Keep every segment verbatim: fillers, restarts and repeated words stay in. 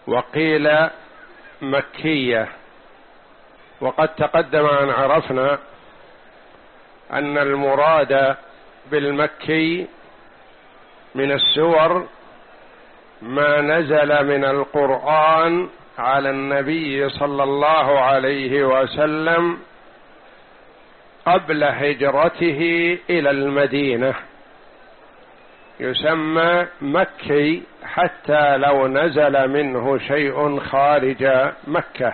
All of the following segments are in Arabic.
وقيل مكية. وقد تقدم أن عرفنا أن المراد بالمكي من السور ما نزل من القرآن على النبي صلى الله عليه وسلم قبل هجرته إلى المدينة، يسمى مكي حتى لو نزل منه شيء خارج مكة،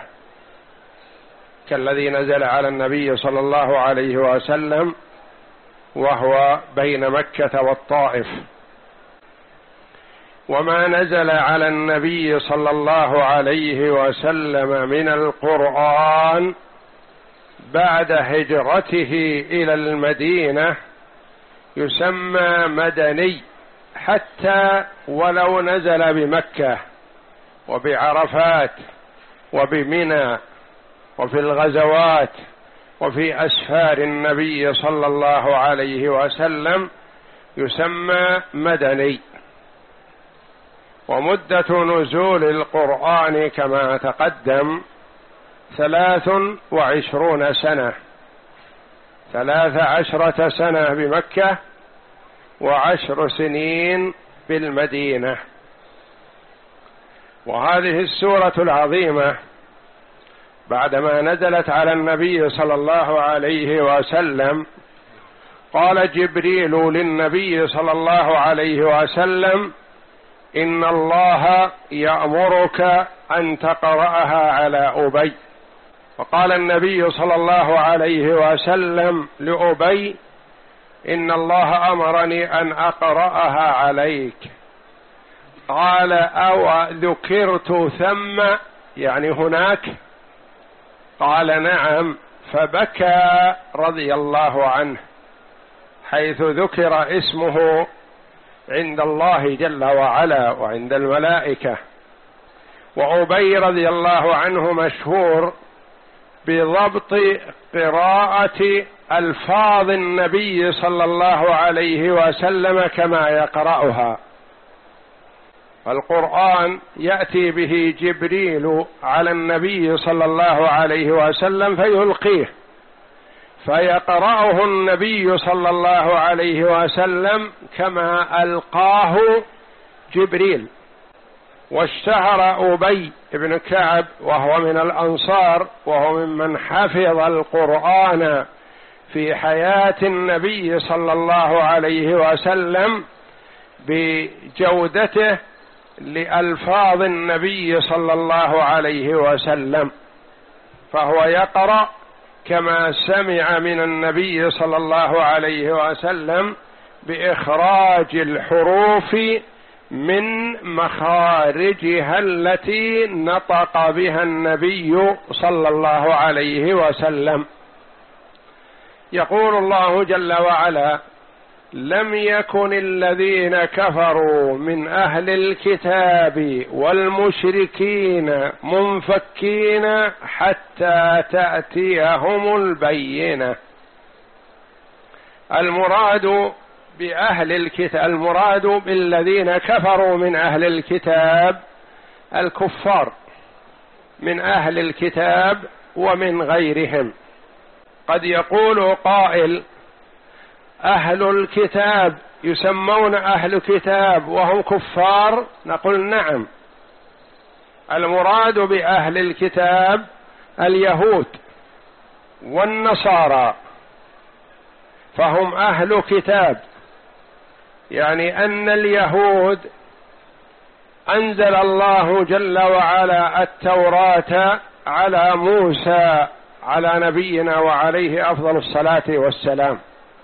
كالذي نزل على النبي صلى الله عليه وسلم وهو بين مكة والطائف. وما نزل على النبي صلى الله عليه وسلم من القرآن بعد هجرته إلى المدينة يسمى مدني، حتى ولو نزل بمكة وبعرفات وبمنى وفي الغزوات وفي أسفار النبي صلى الله عليه وسلم يسمى مدني. ومدة نزول القرآن كما تقدم ثلاث وعشرون سنة، ثلاث عشرة سنة بمكة وعشر سنين بالمدينة. وهذه السورة العظيمة بعدما نزلت على النبي صلى الله عليه وسلم قال جبريل للنبي صلى الله عليه وسلم: إن الله يأمرك أن تقرأها على أبي. وقال النبي صلى الله عليه وسلم لأبي: إن الله أمرني أن أقرأها عليك. قال: أو ذكرت ثم، يعني هناك؟ قال: نعم. فبكى رضي الله عنه حيث ذكر اسمه عند الله جل وعلا وعند الملائكة. وأبي رضي الله عنه مشهور بضبط قراءة ألفاظ النبي صلى الله عليه وسلم كما يقرأها. القرآن يأتي به جبريل على النبي صلى الله عليه وسلم فيلقيه، فيقرأه النبي صلى الله عليه وسلم كما ألقاه جبريل. واشتهر أبي بن كعب وهو من الأنصار وهو ممن حفظ القرآن في حياة النبي صلى الله عليه وسلم بجودته لألفاظ النبي صلى الله عليه وسلم، فهو يقرأ كما سمع من النبي صلى الله عليه وسلم بإخراج الحروف من مخارجها التي نطق بها النبي صلى الله عليه وسلم. يقول الله جل وعلا: لم يكن الذين كفروا من أهل الكتاب والمشركين منفكين حتى تأتيهم البينة. المراد بأهل الكتاب، المراد بالذين كفروا من أهل الكتاب الكفار من أهل الكتاب ومن غيرهم. قد يقول قائل: أهل الكتاب يسمون أهل كتاب وهم كفار؟ نقول: نعم، المراد بأهل الكتاب اليهود والنصارى، فهم أهل كتاب، يعني أن اليهود أنزل الله جل وعلا التوراة على موسى على نبينا وعليه أفضل الصلاة والسلام،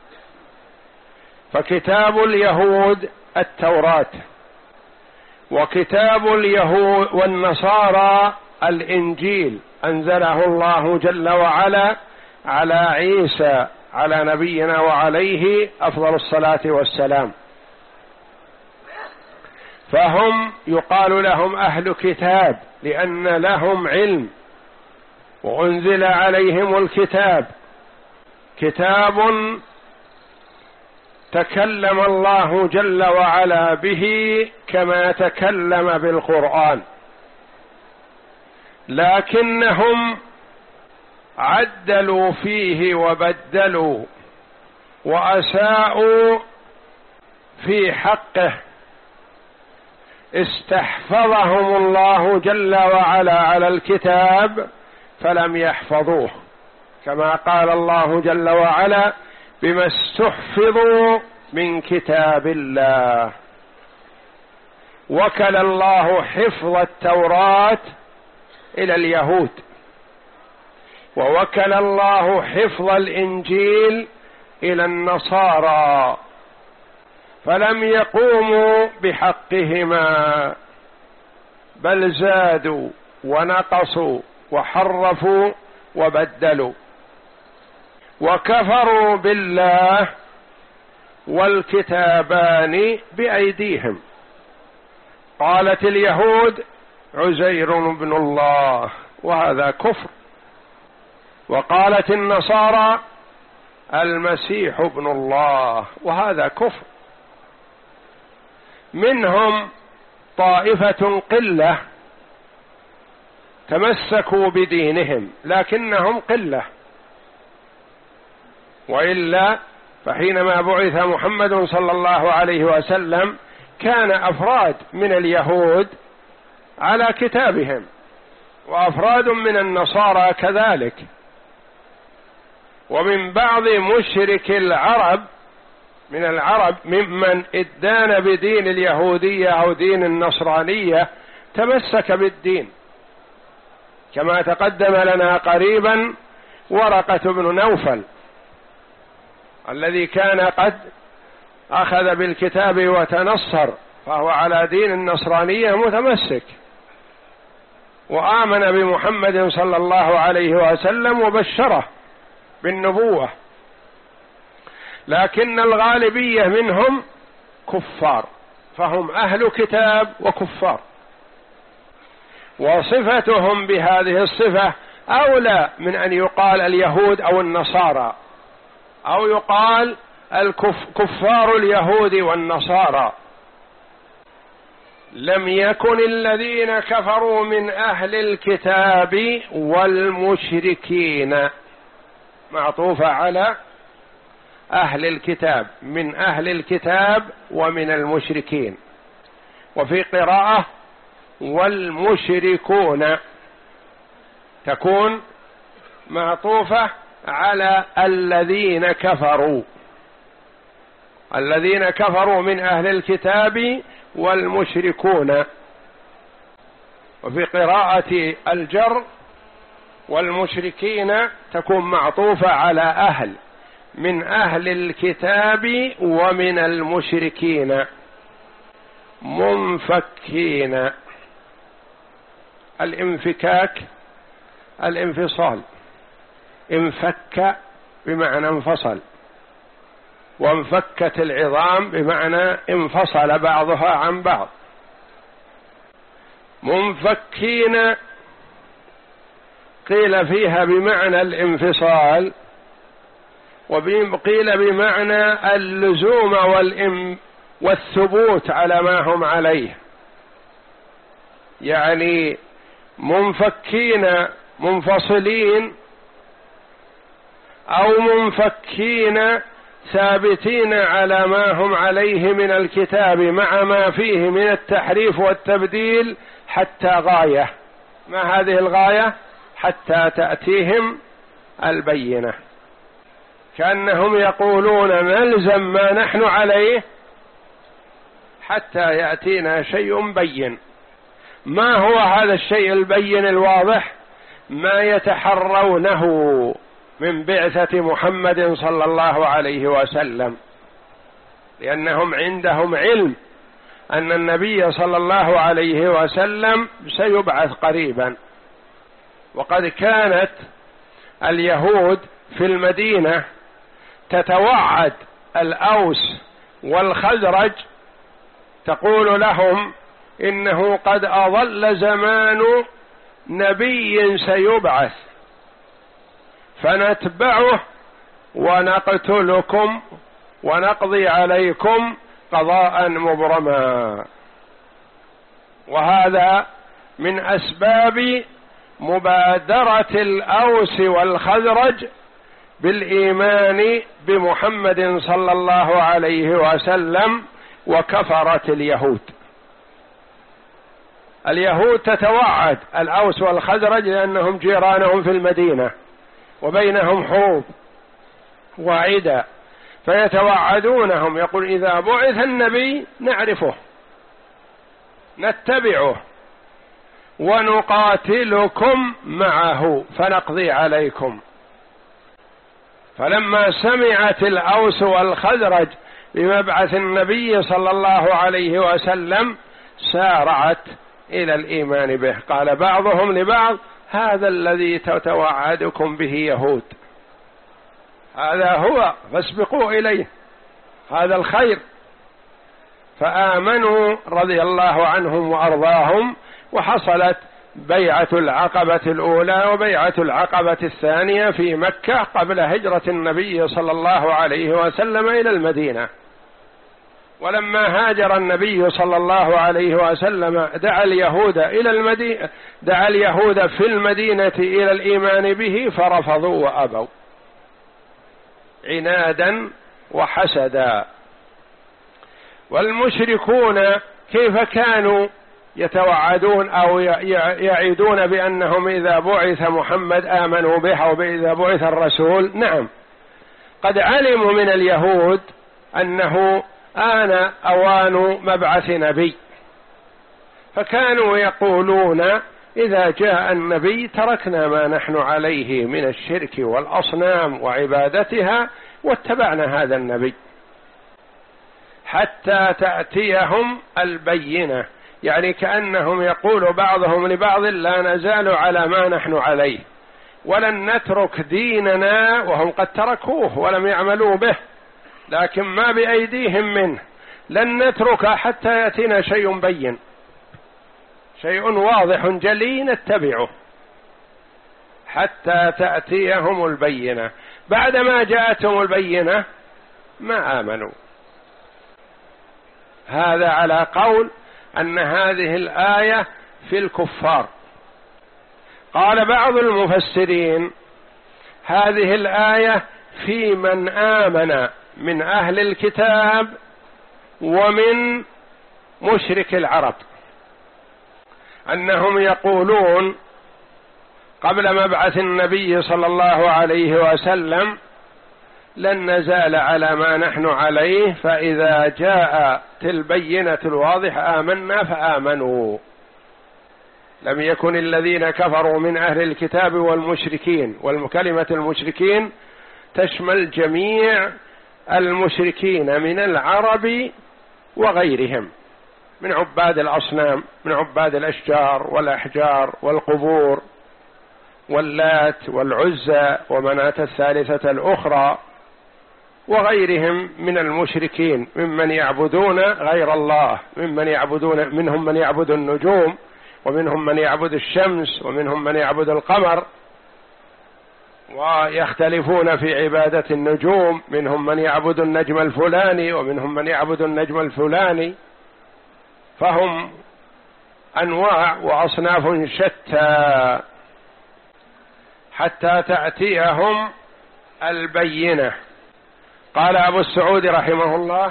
فكتاب اليهود التوراة، وكتاب اليهود والنصارى الإنجيل أنزله الله جل وعلا على عيسى على نبينا وعليه أفضل الصلاة والسلام. فهم يقال لهم أهل كتاب لأن لهم علم وأنزل عليهم الكتاب، كتاب تكلم الله جل وعلا به كما تكلم بالقرآن، لكنهم عدلوا فيه وبدلوا وأساءوا في حقه، استحفظهم الله جل وعلا على الكتاب فلم يحفظوه، كما قال الله جل وعلا: بما استحفظوا من كتاب الله. وكل الله حفظ التوراة إلى اليهود، ووكل الله حفظ الإنجيل إلى النصارى، فلم يقوموا بحقهما، بل زادوا ونقصوا وحرفوا وبدلوا، وكفروا بالله والكتابان بأيديهم. قالت اليهود: عزير بن الله، وهذا كفر. وقالت النصارى: المسيح ابن الله، وهذا كفر. منهم طائفة قلة تمسكوا بدينهم، لكنهم قلة، وإلا فحينما بعث محمد صلى الله عليه وسلم كان أفراد من اليهود على كتابهم، وأفراد من النصارى كذلك، ومن بعض مشرك العرب من العرب ممن ادان بدين اليهودية أو دين النصرانية تمسك بالدين، كما تقدم لنا قريبا ورقة بن نوفل الذي كان قد أخذ بالكتاب وتنصر، فهو على دين النصرانية متمسك، وآمن بمحمد صلى الله عليه وسلم وبشره بالنبوة، لكن الغالبية منهم كفار، فهم أهل كتاب وكفار، وصفتهم بهذه الصفة أولى من أن يقال اليهود أو النصارى، أو يقال الكفار اليهود والنصارى. لم يكن الذين كفروا من أهل الكتاب والمشركين، معطوفة على أهل الكتاب، من أهل الكتاب ومن المشركين، وفي قراءة والمشركون تكون معطوفة على الذين كفروا، الذين كفروا من أهل الكتاب والمشركون. وفي قراءة الجر والمشركين تكون معطوفة على أهل، من أهل الكتاب ومن المشركين، منفكين. الانفكاك الانفصال، انفك بمعنى انفصل، وانفكت العظام بمعنى انفصل بعضها عن بعض. منفكين قيل فيها بمعنى الانفصال، وقيل بمعنى اللزوم والثبوت على ما هم عليه، يعني منفكين منفصلين أو منفكين ثابتين على ما هم عليه من الكتاب مع ما فيه من التحريف والتبديل حتى غاية. ما هذه الغاية؟ حتى تأتيهم البينة، كأنهم يقولون نلزم ما نحن عليه حتى يأتينا شيء بين. ما هو هذا الشيء البين الواضح؟ ما يتحرونه من بعثة محمد صلى الله عليه وسلم، لأنهم عندهم علم أن النبي صلى الله عليه وسلم سيبعث قريبا. وقد كانت اليهود في المدينة تتوعد الأوس والخزرج، تقول لهم إنه قد أضل زمان نبي سيبعث، فنتبعه ونقتلكم ونقضي عليكم قضاء مبرما. وهذا من أسباب مبادرة الأوس والخزرج بالإيمان بمحمد صلى الله عليه وسلم وكفرت اليهود. اليهود تتوعد الأوس والخزرج لأنهم جيرانهم في المدينة وبينهم حروب واعدة، فيتوعدونهم يقول إذا بعث النبي نعرفه نتبعه ونقاتلكم معه فنقضي عليكم. فلما سمعت الأوس والخزرج بمبعث النبي صلى الله عليه وسلم سارعت إلى الإيمان به. قال بعضهم لبعض هذا الذي تتوعدكم به يهود، هذا هو فاسبقوا إليه، هذا الخير. فآمنوا رضي الله عنهم وأرضاهم، وحصلت بيعة العقبة الأولى وبيعة العقبة الثانية في مكة قبل هجرة النبي صلى الله عليه وسلم إلى المدينة. ولما هاجر النبي صلى الله عليه وسلم دعا اليهود إلى المدينة دعا اليهود في المدينة إلى الإيمان به فرفضوا وأبوا عنادا وحسدا. والمشركون كيف كانوا يتوعدون أو يعيدون بأنهم إذا بعث محمد آمنوا به أو إذا بعث الرسول؟ نعم، قد علموا من اليهود أنه آن أوان مبعث نبي، فكانوا يقولون إذا جاء النبي تركنا ما نحن عليه من الشرك والأصنام وعبادتها واتبعنا هذا النبي حتى تأتيهم البينة. يعني كأنهم يقول بعضهم لبعض لا نزال على ما نحن عليه ولن نترك ديننا، وهم قد تركوه ولم يعملوا به لكن ما بأيديهم منه، لن نترك حتى يأتينا شيء بين، شيء واضح جلي نتبعه حتى تأتيهم البينة. بعدما جاءتهم البينة ما آمنوا. هذا على قول أن هذه الآية في الكفار. قال بعض المفسرين هذه الآية في من آمن من أهل الكتاب ومن مشرك العرب، أنهم يقولون قبل مبعث النبي صلى الله عليه وسلم لن نزال على ما نحن عليه، فإذا جاءت البينة الواضحة آمنا فآمنوا. لم يكن الذين كفروا من أهل الكتاب والمشركين، والكلمة المشركين تشمل جميع المشركين من العرب وغيرهم من عباد الأصنام، من عباد الأشجار والأحجار والقبور واللات والعزى ومناة الثالثة الأخرى وغيرهم من المشركين ممن يعبدون غير الله، ممن يعبدون منهم من يعبد النجوم، ومنهم من يعبد الشمس، ومنهم من يعبد القمر، ويختلفون في عبادة النجوم، منهم من يعبد النجم الفلاني ومنهم من يعبد النجم الفلاني. فهم أنواع وأصناف شتى حتى تأتيهم البينة. قال أبو السعود رحمه الله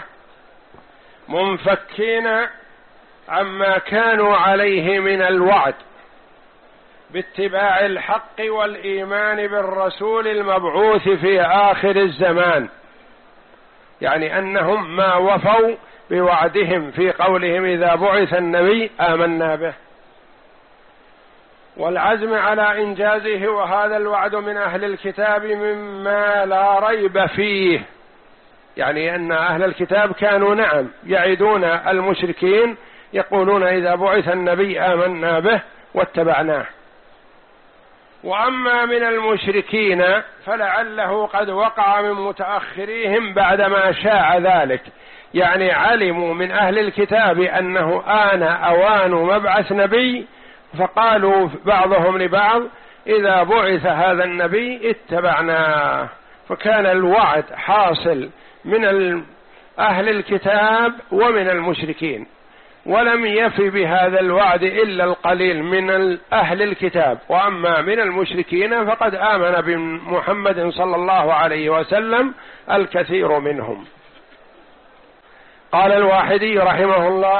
منفكين عما كانوا عليه من الوعد باتباع الحق والإيمان بالرسول المبعوث في آخر الزمان، يعني أنهم ما وفوا بوعدهم في قولهم إذا بعث النبي آمنا به، والعزم على إنجازه، وهذا الوعد من أهل الكتاب مما لا ريب فيه. يعني أن أهل الكتاب كانوا نعم يعدون المشركين يقولون إذا بعث النبي آمنا به واتبعناه. وأما من المشركين فلعله قد وقع من متأخريهم بعدما شاع ذلك، يعني علموا من أهل الكتاب أنه آن أوان مبعث نبي، فقالوا بعضهم لبعض إذا بعث هذا النبي اتبعناه، فكان الوعد حاصل من أهل الكتاب ومن المشركين. ولم يف بهذا الوعد إلا القليل من أهل الكتاب، وأما من المشركين فقد آمن بمحمد صلى الله عليه وسلم الكثير منهم. قال الواحدي رحمه الله: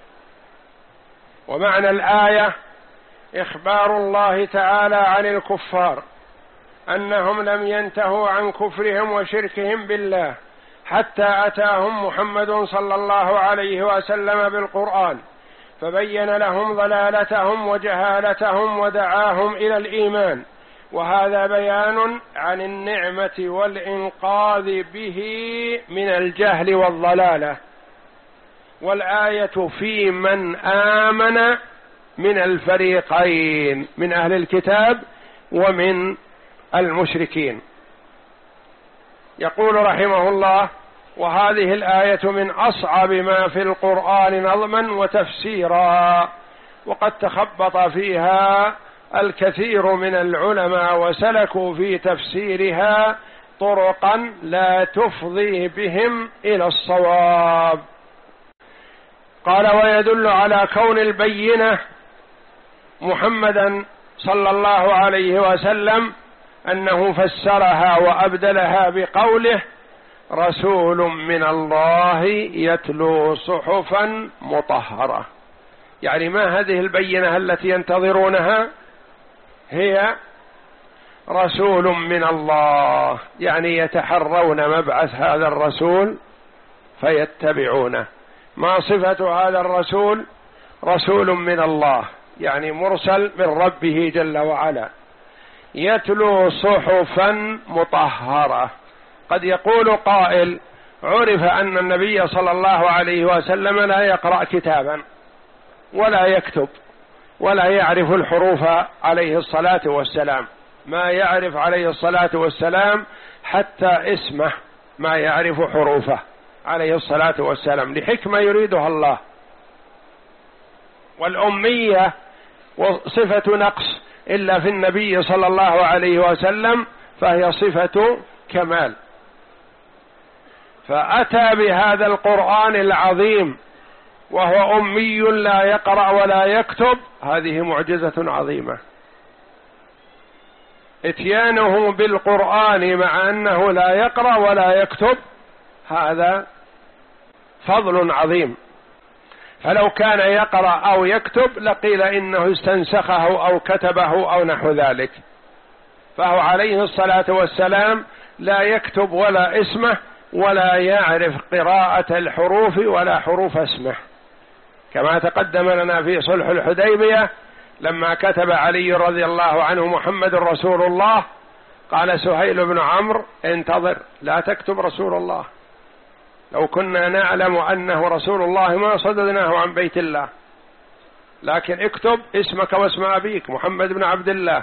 ومعنى الآية إخبار الله تعالى عن الكفار أنهم لم ينتهوا عن كفرهم وشركهم بالله حتى أتاهم محمد صلى الله عليه وسلم بالقرآن فبين لهم ضلالتهم وجهالتهم ودعاهم إلى الإيمان، وهذا بيان عن النعمة والإنقاذ به من الجهل والضلالة. والآية في من آمن من الفريقين من أهل الكتاب ومن المشركين. يقول رحمه الله: وهذه الآية من أصعب ما في القرآن نظما وتفسيرا، وقد تخبط فيها الكثير من العلماء وسلكوا في تفسيرها طرقا لا تفضي بهم إلى الصواب. قال: ويدل على كون البينة محمدا صلى الله عليه وسلم أنه فسرها وأبدلها بقوله: رسول من الله يتلو صحفا مطهرة. يعني ما هذه البينة التي ينتظرونها؟ هي رسول من الله، يعني يتحرون مبعث هذا الرسول فيتبعونه. ما صفة هذا الرسول؟ رسول من الله، يعني مرسل من ربه جل وعلا، يتلو صحفا مطهرة. قد يقول قائل: عرف أن النبي صلى الله عليه وسلم لا يقرأ كتابا ولا يكتب ولا يعرف الحروف عليه الصلاة والسلام، ما يعرف عليه الصلاة والسلام حتى اسمه ما يعرف حروفه عليه الصلاة والسلام، لحكمة يريدها الله. والأمية صفة نقص، إلا في النبي صلى الله عليه وسلم فهي صفة كمال. فأتى بهذا القرآن العظيم وهو أمي لا يقرأ ولا يكتب، هذه معجزة عظيمة. اتيانه بالقرآن مع أنه لا يقرأ ولا يكتب هذا فضل عظيم، فلو كان يقرأ أو يكتب لقيل إنه استنسخه أو كتبه أو نحو ذلك، فهو عليه الصلاة والسلام لا يكتب ولا اسمه ولا يعرف قراءة الحروف ولا حروف اسمه، كما تقدم لنا في صلح الحديبية لما كتب علي رضي الله عنه محمد رسول الله، قال سهيل بن عمرو: انتظر لا تكتب رسول الله، لو كنا نعلم أنه رسول الله ما صددناه عن بيت الله، لكن اكتب اسمك واسم أبيك محمد بن عبد الله.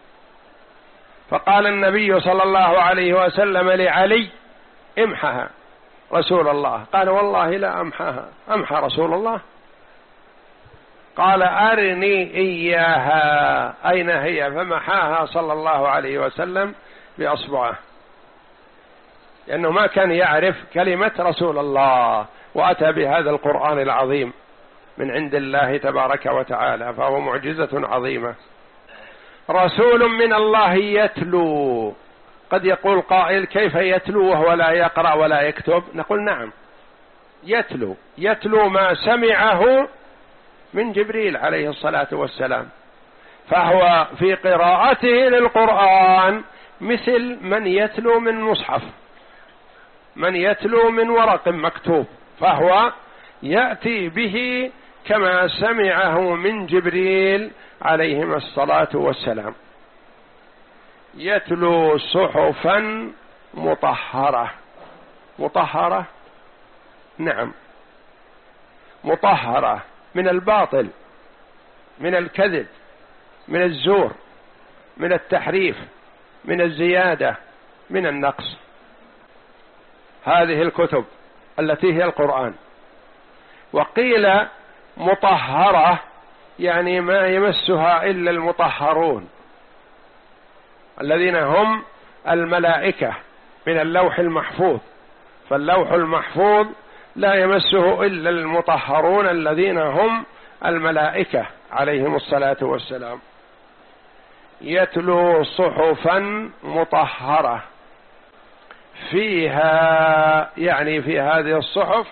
فقال النبي صلى الله عليه وسلم لعلي: امحها رسول الله. قال: والله لا أمحاها. أمحى رسول الله؟ قال: أرني إياها أين هي؟ فمحاها صلى الله عليه وسلم بأصبعه، لأنه ما كان يعرف كلمة رسول الله، وأتى بهذا القرآن العظيم من عند الله تبارك وتعالى، فهو معجزة عظيمة. رسول من الله يتلو. قد يقول قائل: كيف يتلو وهو لا يقرأ ولا يكتب؟ نقول: نعم، يتلو يتلو ما سمعه من جبريل عليه الصلاة والسلام، فهو في قراءته للقرآن مثل من يتلو من مصحف، من يتلو من ورق مكتوب، فهو يأتي به كما سمعه من جبريل عليهم الصلاة والسلام. يتلو صحفا مطهرة. مطهرة، نعم، مطهرة من الباطل، من الكذب، من الزور، من التحريف، من الزيادة، من النقص. هذه الكتب التي هي القرآن. وقيل مطهرة يعني ما يمسها إلا المطهرون الذين هم الملائكة من اللوح المحفوظ، فاللوح المحفوظ لا يمسه إلا المطهرون الذين هم الملائكة عليهم الصلاة والسلام. يتلو صحفا مطهرة فيها، يعني في هذه الصحف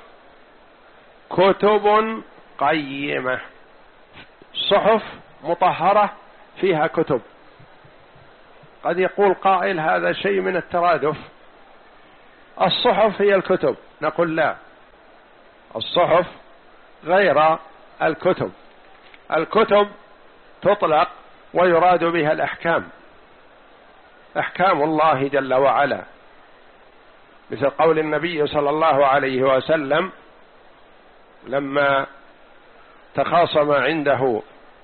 كتب قيمة. صحف مطهرة فيها كتب. قد يقول قائل هذا شيء من الترادف، الصحف هي الكتب. نقول لا، الصحف غير الكتب. الكتب تطلق ويراد بها الأحكام، أحكام الله جل وعلا، مثل قول النبي صلى الله عليه وسلم لما تخاصم عنده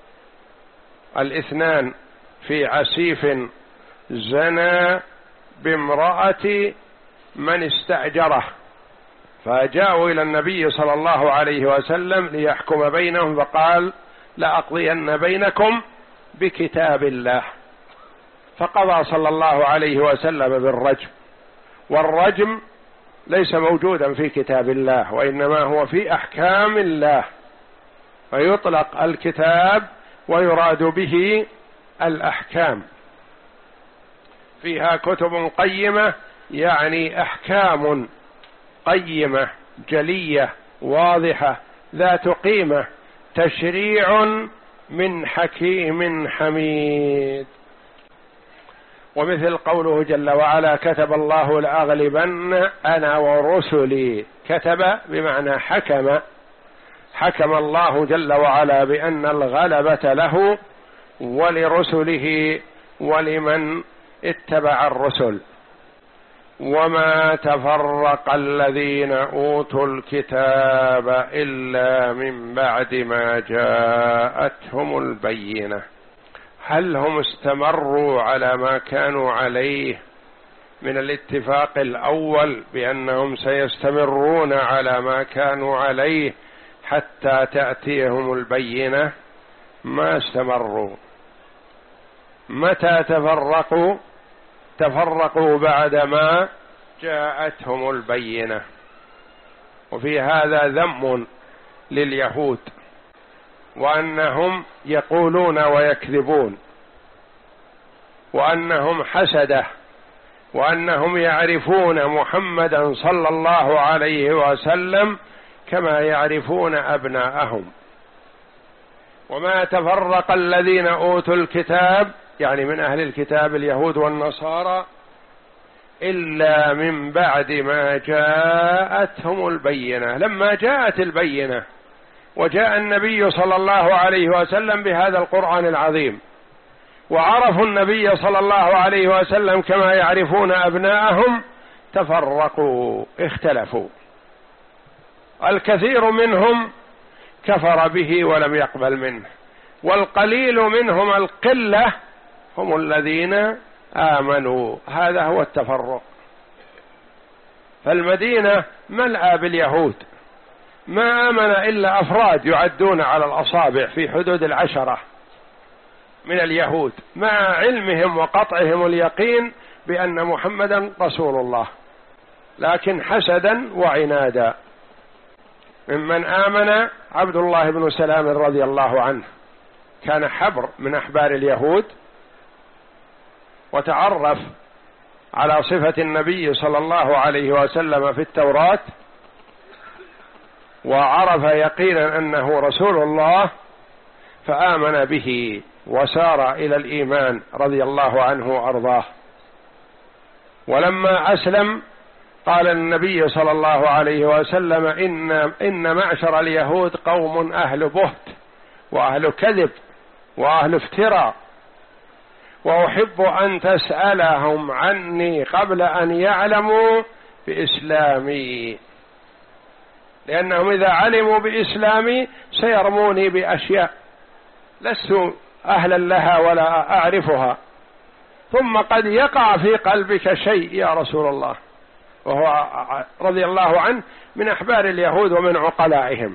الاثنان في عسيف زنى بامرأة من استأجره، فجاءوا إلى النبي صلى الله عليه وسلم ليحكم بينهم، فقال لأقضين بينكم بكتاب الله، فقضى صلى الله عليه وسلم بالرجم. والرجم ليس موجودا في كتاب الله، وإنما هو في أحكام الله، فيطلق الكتاب ويراد به الأحكام. فيها كتب قيمة، يعني أحكام قيمة جلية واضحة ذات قيمة، تشريع من حكيم حميد. ومثل قوله جل وعلا كتب الله لأغلبن أنا ورسلي. كتب بمعنى حكم، حكم الله جل وعلا بأن الغلبة له ولرسله ولمن اتبع الرسل. وما تفرق الذين أوتوا الكتاب إلا من بعد ما جاءتهم البينة. هل هم استمروا على ما كانوا عليه من الاتفاق الأول بأنهم سيستمرون على ما كانوا عليه حتى تأتيهم البينة؟ ما استمروا. متى تفرقوا؟ تفرقوا بعدما جاءتهم البينة. وفي هذا ذم لليهود، وأنهم يقولون ويكذبون، وأنهم حسدة، وأنهم يعرفون محمدا صلى الله عليه وسلم كما يعرفون أبناءهم. وما تفرق الذين أوتوا الكتاب، يعني من أهل الكتاب اليهود والنصارى، إلا من بعد ما جاءتهم البينة. لما جاءت البينة وجاء النبي صلى الله عليه وسلم بهذا القرآن العظيم، وعرفوا النبي صلى الله عليه وسلم كما يعرفون أبناءهم، تفرقوا، اختلفوا. الكثير منهم كفر به ولم يقبل منه، والقليل منهم، القلة، هم الذين آمنوا. هذا هو التفرق. فالمدينة ملأى باليهود، ما آمن إلا أفراد يعدون على الأصابع في حدود العشرة من اليهود، مع علمهم وقطعهم اليقين بأن محمدا رسول الله، لكن حسدا وعنادا. ممن آمن عبد الله بن سلام رضي الله عنه، كان حبر من أحبار اليهود، وتعرف على صفة النبي صلى الله عليه وسلم في التوراة، وعرف يقينا أنه رسول الله، فآمن به وسار إلى الإيمان رضي الله عنه وأرضاه. ولما أسلم قال النبي صلى الله عليه وسلم إن, إن معشر اليهود قوم أهل بهت وأهل كذب وأهل افتراء، وأحب أن تسألهم عني قبل أن يعلموا بإسلامي، لأنهم إذا علموا بإسلامي سيرموني بأشياء لست أهلا لها ولا أعرفها، ثم قد يقع في قلبك شيء يا رسول الله. وهو رضي الله عنه من أحبار اليهود ومن عقلائهم.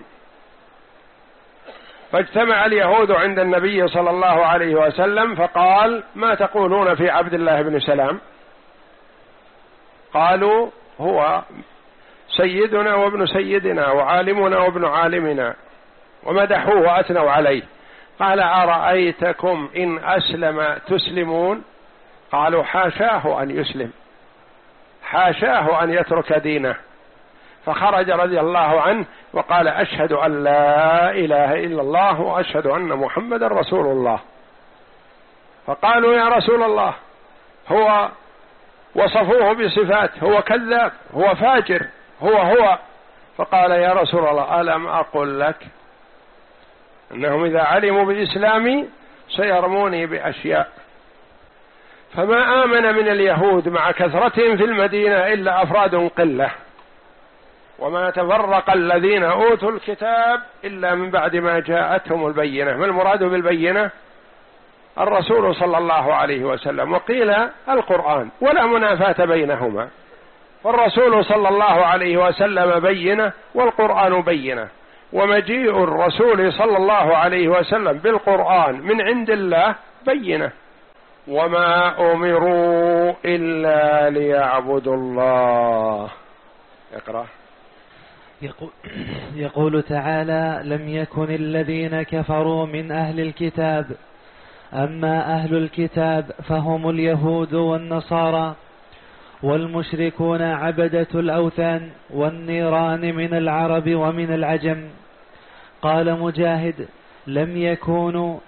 فاجتمع اليهود عند النبي صلى الله عليه وسلم، فقال ما تقولون في عبد الله بن سلام؟ قالوا هو سيدنا وابن سيدنا وعالمنا وابن عالمنا، ومدحوه وأثنوا عليه. قال أرأيتكم إن أسلم تسلمون؟ قالوا حاشاه أن يسلم، حاشاه أن يترك دينه. فخرج رضي الله عنه وقال أشهد أن لا إله إلا الله وأشهد أن محمد رسول الله. فقالوا يا رسول الله هو وصفوه بصفات، هو كذاب، هو فاجر، هو هو. فقال يا رسول الله ألم أقل لك أنهم إذا علموا بإسلامي سيرموني بأشياء؟ فما آمن من اليهود مع كثرتهم في المدينة إلا أفراد قلة، وما تفرق الذين أوتوا الكتاب إلا من بعد ما جاءتهم البينة. ما المراد بالبينة؟ الرسول صلى الله عليه وسلم، وقيل القرآن، ولا منافاة بينهما. فالرسول صلى الله عليه وسلم بينة والقرآن بينة، ومجيء الرسول صلى الله عليه وسلم بالقرآن من عند الله بينة. وما أمروا إلا ليعبدوا الله. اقرأ. يقول, يقول تعالى لم يكن الذين كفروا من أهل الكتاب، أما أهل الكتاب فهم اليهود والنصارى والمشركون عبدة الأوثان والنيران من العرب ومن العجم. قال مجاهد لم يكونوا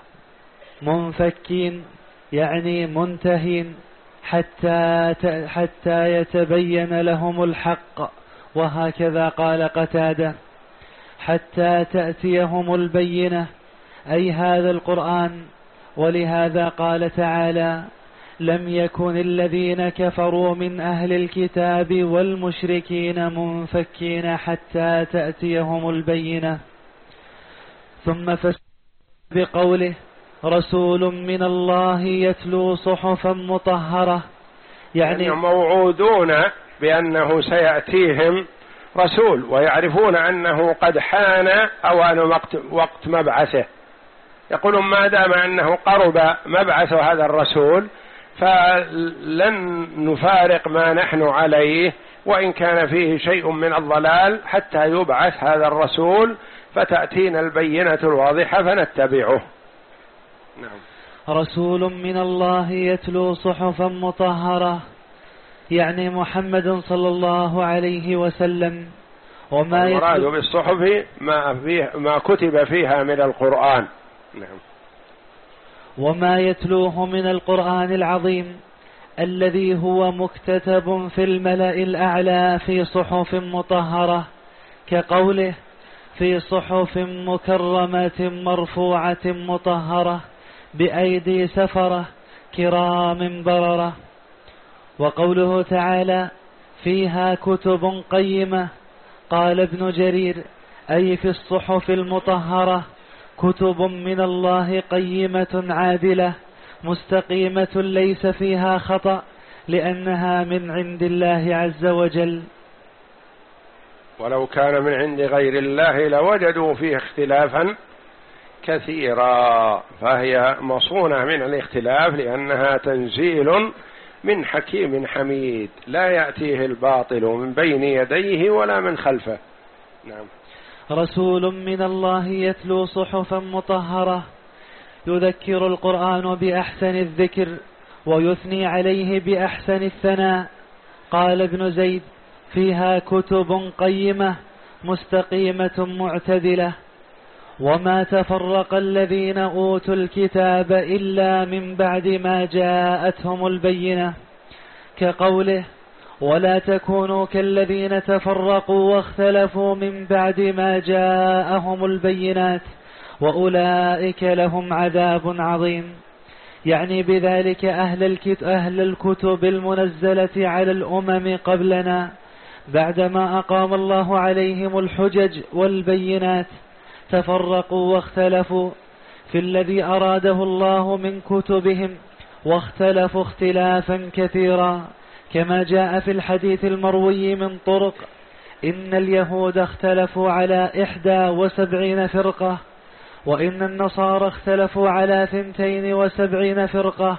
منفكين يعني منتهين حتى حتى يتبين لهم الحق، وهكذا قال قتادة حتى تأتيهم البينة، أي هذا القرآن. ولهذا قال تعالى لم يكن الذين كفروا من أهل الكتاب والمشركين منفكين حتى تأتيهم البينة. ثم فسر بقوله رسول من الله يتلو صحفا مطهرة، يعني, يعني موعودون بأنه سيأتيهم رسول، ويعرفون أنه قد حان أوان وقت, وقت مبعثه. يقولون ما دام أنه قرب مبعث هذا الرسول فلن نفارق ما نحن عليه، وإن كان فيه شيء من الضلال، حتى يبعث هذا الرسول فتأتينا البينة الواضحة فنتبعه. نعم. رسول من الله يتلو صحفا مطهرة، يعني محمد صلى الله عليه وسلم. وما المراد بالصحف ما, فيه ما كتب فيها من القرآن. نعم. وما يتلوه من القرآن العظيم الذي هو مكتتب في الملأ الأعلى في صحف مطهرة، كقوله في صحف مكرمة مرفوعة مطهرة بأيدي سفرة كرام بررة. وقوله تعالى فيها كتب قيمة، قال ابن جرير أي في الصحف المطهرة كتب من الله قيمة عادلة مستقيمة ليس فيها خطأ، لأنها من عند الله عز وجل. ولو كان من عند غير الله لوجدوا فيه اختلافا كثيرا، فهي مصونة من الاختلاف لأنها تنزيل من حكيم حميد لا يأتيه الباطل من بين يديه ولا من خلفه. نعم. رسول من الله يتلو صحفا مطهرة، يذكر القرآن بأحسن الذكر ويثني عليه بأحسن الثناء. قال ابن زيد فيها كتب قيمة مستقيمة معتدلة. وما تفرق الذين أوتوا الكتاب إلا من بعد ما جاءتهم البينة، كقوله ولا تكونوا كالذين تفرقوا واختلفوا من بعد ما جاءهم البينات وأولئك لهم عذاب عظيم. يعني بذلك أهل, أهل الكتب المنزلة على الأمم قبلنا بعدما أقام الله عليهم الحجج والبينات تفرقوا واختلفوا في الذي أراده الله من كتبهم، واختلفوا اختلافا كثيرا، كما جاء في الحديث المروي من طرق إن اليهود اختلفوا على إحدى وسبعين فرقة، وإن النصارى اختلفوا على ثنتين وسبعين فرقة،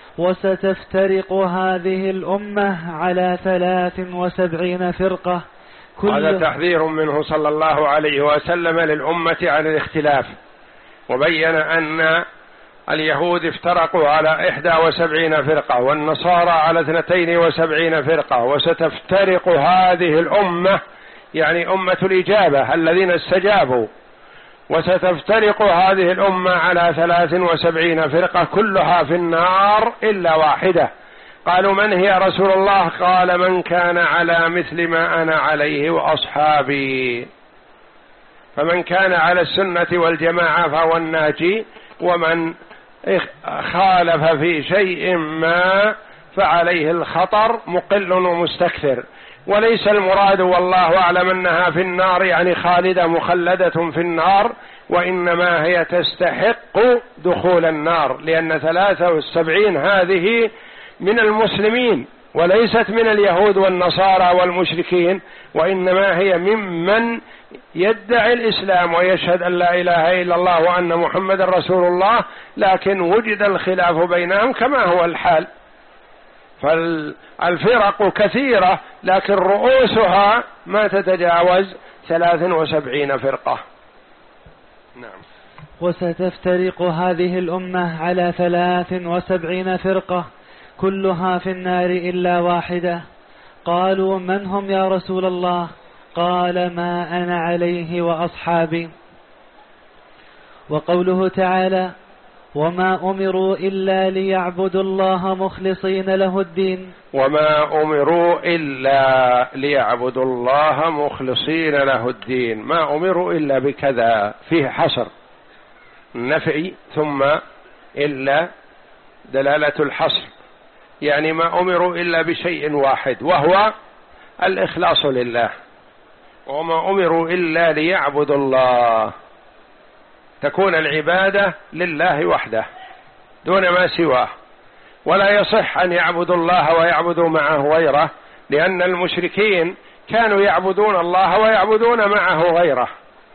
وستفترق هذه الأمة على ثلاث وسبعين فرقة هذا تحذير منه صلى الله عليه وسلم للأمة عن الاختلاف، وبين أن اليهود افترقوا على إحدى وسبعين فرقة والنصارى على اثنتين وسبعين فرقة، وستفترق هذه الأمة يعني أمة الإجابة الذين استجابوا، وستفترق هذه الأمة على ثلاث وسبعين فرقة كلها في النار إلا واحدة. قالوا من هي رسول الله؟ قال من كان على مثل ما أنا عليه وأصحابي. فمن كان على السنة والجماعة فهو الناجي، ومن خالف في شيء ما فعليه الخطر مقل ومستكثر. وليس المراد والله أعلم أنها في النار يعني خالدة مخلدة في النار، وإنما هي تستحق دخول النار، لأن ثلاثة والسبعين هذه من المسلمين وليست من اليهود والنصارى والمشركين، وإنما هي ممن يدعي الإسلام ويشهد أن لا إله إلا الله وأن محمد رسول الله، لكن وجد الخلاف بينهم كما هو الحال. فالفرق كثيرة لكن رؤوسها ما تتجاوز ثلاث وسبعين فرقة. نعم. وستفترق هذه الأمة على ثلاث وسبعين فرقة كلها في النار إلا واحدة. قالوا من هم يا رسول الله؟ قال ما أنا عليه وأصحابي. وقوله تعالى وما أمروا إلا ليعبدوا الله مخلصين له الدين. وما أمروا إلا ليعبدوا الله مخلصين له الدين، ما أمروا إلا بكذا، فيه حصر نفي ثم إلا دلالة الحصر، يعني ما أمروا إلا بشيء واحد وهو الإخلاص لله. وما أمروا إلا ليعبدوا الله، تكون العبادة لله وحده دون ما سواه، ولا يصح أن يعبدوا الله ويعبدوا معه غيره، لأن المشركين كانوا يعبدون الله ويعبدون معه غيره،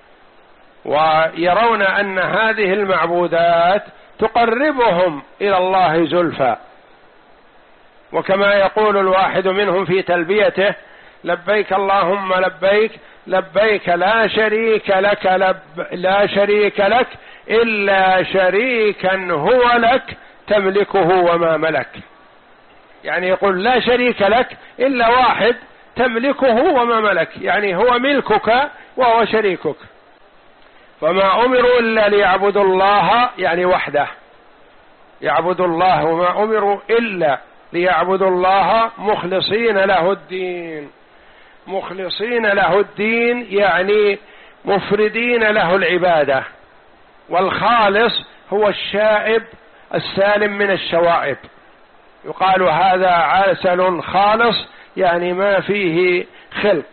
ويرون أن هذه المعبودات تقربهم إلى الله زلفى. وكما يقول الواحد منهم في تلبيته لبيك اللهم لبيك لبيك لا شريك لك لب لا شريك لك إلا شريكا هو لك تملكه وما ملك، يعني يقول لا شريك لك إلا واحد تملكه وما ملك، يعني هو ملكك وهو شريكك. فما أمروا إلا ليعبدوا الله يعني وحده، يعبدوا الله، وما أمروا إلا ليعبدوا الله مخلصين له الدين. مخلصين له الدين يعني مفردين له العبادة، والخالص هو الشائب السالم من الشوائب، يقال هذا عسل خالص يعني ما فيه خلط،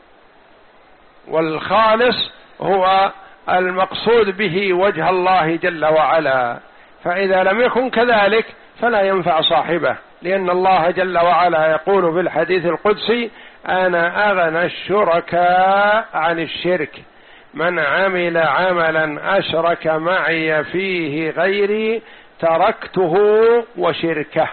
والخالص هو المقصود به وجه الله جل وعلا. فإذا لم يكن كذلك فلا ينفع صاحبه، لأن الله جل وعلا يقول في الحديث القدسي أنا أغنى الشركاء عن الشرك، من عمل عملا أشرك معي فيه غيري تركته وشركه.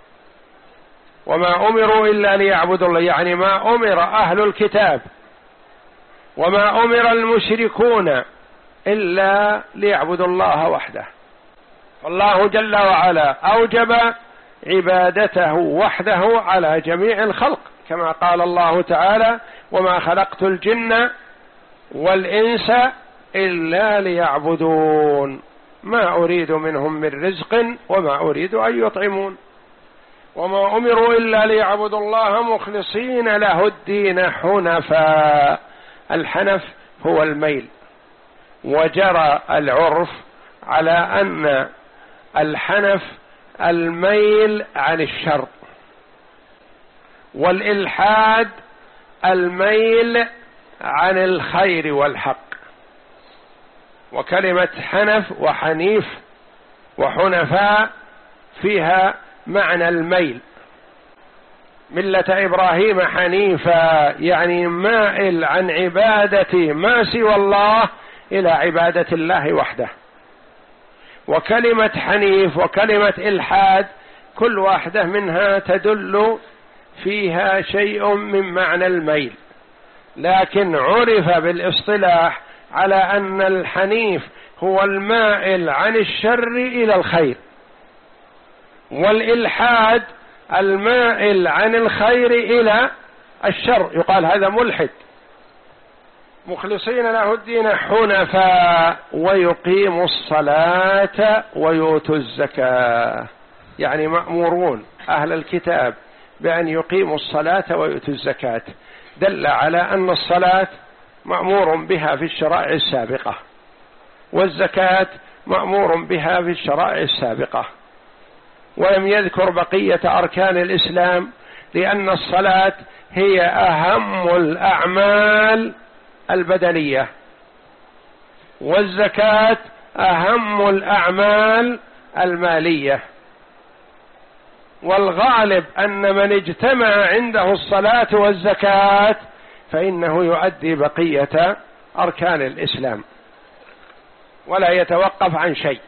وما أمروا إلا ليعبدوا الله، يعني ما أمر أهل الكتاب وما أمر المشركون إلا ليعبدوا الله وحده. فالله جل وعلا أوجب عبادته وحده على جميع الخلق، كما قال الله تعالى وما خلقت الجن والإنس إلا ليعبدون ما أريد منهم من رزق وما أريد أن يطعمون. وما أمروا إلا ليعبدوا الله مخلصين له الدين حنفاء. الحنف هو الميل، وجرى العرف على أن الحنف الميل عن الشر، والإلحاد الميل عن الخير والحق. وكلمة حنف وحنيف وحنفاء فيها معنى الميل. ملة إبراهيم حنيفا يعني مائل عن عبادة ما سوى الله إلى عبادة الله وحده. وكلمة حنيف وكلمة إلحاد كل واحدة منها تدل فيها شيء من معنى الميل، لكن عرف بالاصطلاح على أن الحنيف هو المائل عن الشر إلى الخير، والإلحاد المائل عن الخير إلى الشر، يقال هذا ملحد. مخلصين له الدين حنفاء ويقيموا الصلاة ويؤتوا الزكاة، يعني مأمورون أهل الكتاب بأن يقيموا الصلاة ويؤتوا الزكاة، دل على أن الصلاة مأمور بها في الشرائع السابقة، والزكاة مأمور بها في الشرائع السابقة. ولم يذكر بقية أركان الإسلام، لأن الصلاة هي أهم الأعمال البدنية، والزكاة أهم الأعمال المالية. والغالب أن من اجتمع عنده الصلاة والزكاة فإنه يؤدي بقية أركان الإسلام ولا يتوقف عن شيء،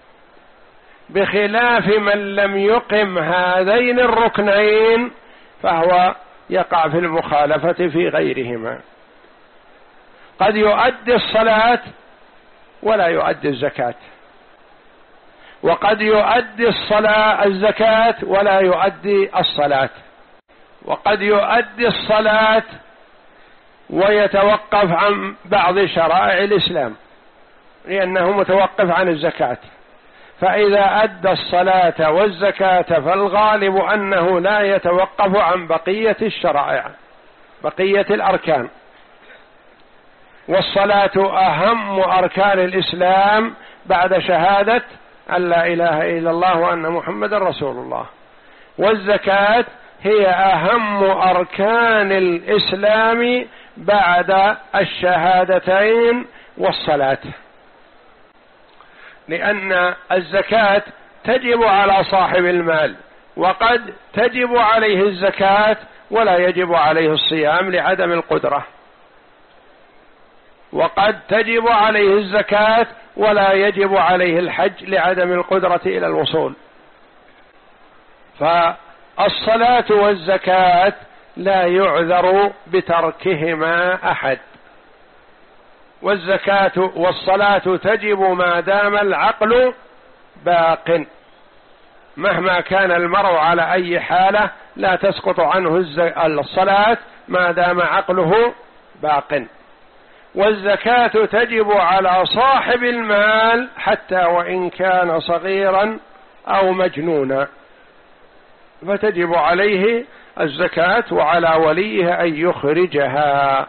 بخلاف من لم يقم هذين الركنين فهو يقع في المخالفة في غيرهما. قد يؤدي الصلاة ولا يؤدي الزكاة، وقد يؤدي الصلاة الزكاة ولا يؤدي الصلاة، وقد يؤدي الصلاة ويتوقف عن بعض شرائع الإسلام لأنه متوقف عن الزكاة. فإذا أدى الصلاة والزكاة فالغالب أنه لا يتوقف عن بقية الشرائع، بقية الأركان. والصلاة أهم أركان الإسلام بعد شهادة أن لا إله إلا الله وأن محمد رسول الله، والزكاة هي أهم أركان الإسلام بعد الشهادتين والصلاة، لأن الزكاة تجب على صاحب المال، وقد تجب عليه الزكاة ولا يجب عليه الصيام لعدم القدرة، وقد تجب عليه الزكاة ولا يجب عليه الحج لعدم القدرة إلى الوصول. فالصلاة والزكاة لا يعذر بتركهما أحد، والزكاة والصلاة تجب ما دام العقل باق، مهما كان المرء على أي حالة لا تسقط عنه الصلاة ما دام عقله باق. والزكاة تجب على صاحب المال حتى وإن كان صغيرا أو مجنونا، فتجب عليه الزكاة وعلى وليه أن يخرجها.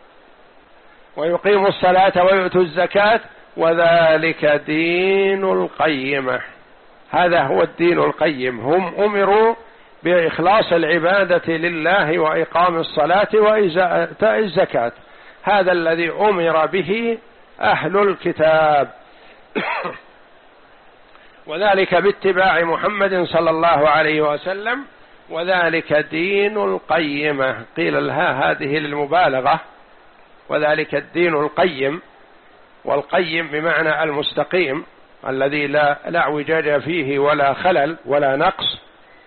ويقيم الصلاة ويؤتوا الزكاة وذلك دين القيمة، هذا هو الدين القيم. هم أمروا بإخلاص العبادة لله وإقام الصلاة وإيتاء الزكاة، هذا الذي أمر به أهل الكتاب وذلك باتباع محمد صلى الله عليه وسلم، وذلك دين القيمة. قيل لها هذه للمبالغة، وذلك الدين القيم، والقيم بمعنى المستقيم الذي لا لا اعوجاج فيه ولا خلل ولا نقص،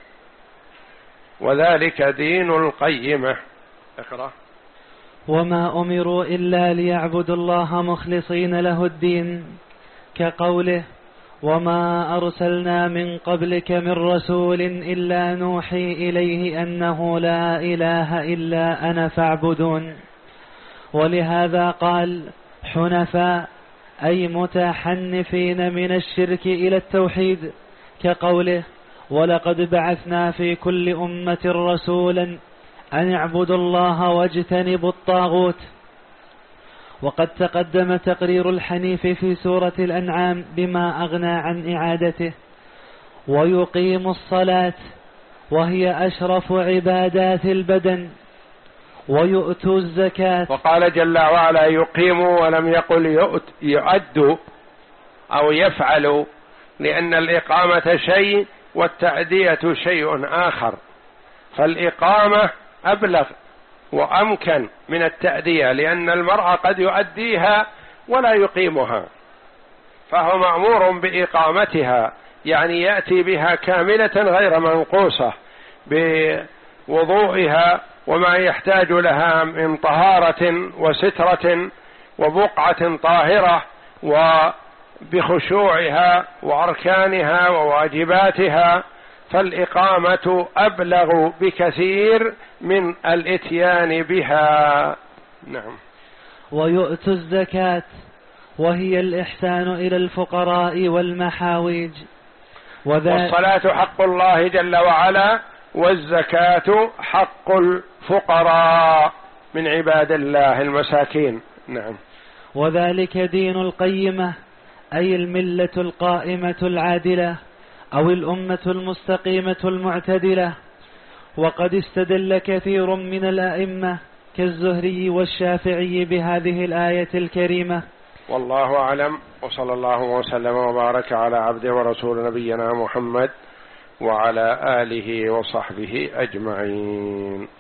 وذلك دين القيمة. اقرأ. وما أمروا إلا ليعبدوا الله مخلصين له الدين، كقوله وما أرسلنا من قبلك من رسول إلا نوحي إليه أنه لا إله إلا أنا فاعبدون. ولهذا قال حنفاء أي متحنفين من الشرك إلى التوحيد، كقوله ولقد بعثنا في كل أمة رسولا أن اعبدوا الله واجتنبوا الطاغوت. وقد تقدم تقرير الحنيف في سورة الأنعام بما أغنى عن إعادته. ويقيم الصلاة وهي أشرف عبادات البدن، ويؤتوا الزكاة. وقال جل وعلا يقيموا ولم يقل يؤدوا أو يفعلوا، لأن الإقامة شيء والتأدية شيء آخر، فالإقامة أبلغ وأمكن من التأدية، لأن المرأة قد يؤديها ولا يقيمها، فهو مأمور بإقامتها، يعني يأتي بها كاملة غير منقوصة بوضوئها وما يحتاج لها من طهارة وسترة وبقعة طاهرة وبخشوعها وأركانها وواجباتها، فالإقامة أبلغ بكثير من الإتيان بها. نعم. ويؤتوا الزكاة وهي الإحسان إلى الفقراء والمحاويج. والصلاة حق الله جل وعلا، والزكاة حق الفقراء من عباد الله المساكين. نعم. وذلك دين القيمة، أي الملة القائمة العادلة، أو الأمة المستقيمة المعتدلة. وقد استدل كثير من الأئمة كالزهري والشافعي بهذه الآية الكريمة. والله أعلم، وصلى الله وسلم وبارك على عبده ورسول نبينا محمد وعلى آله وصحبه أجمعين.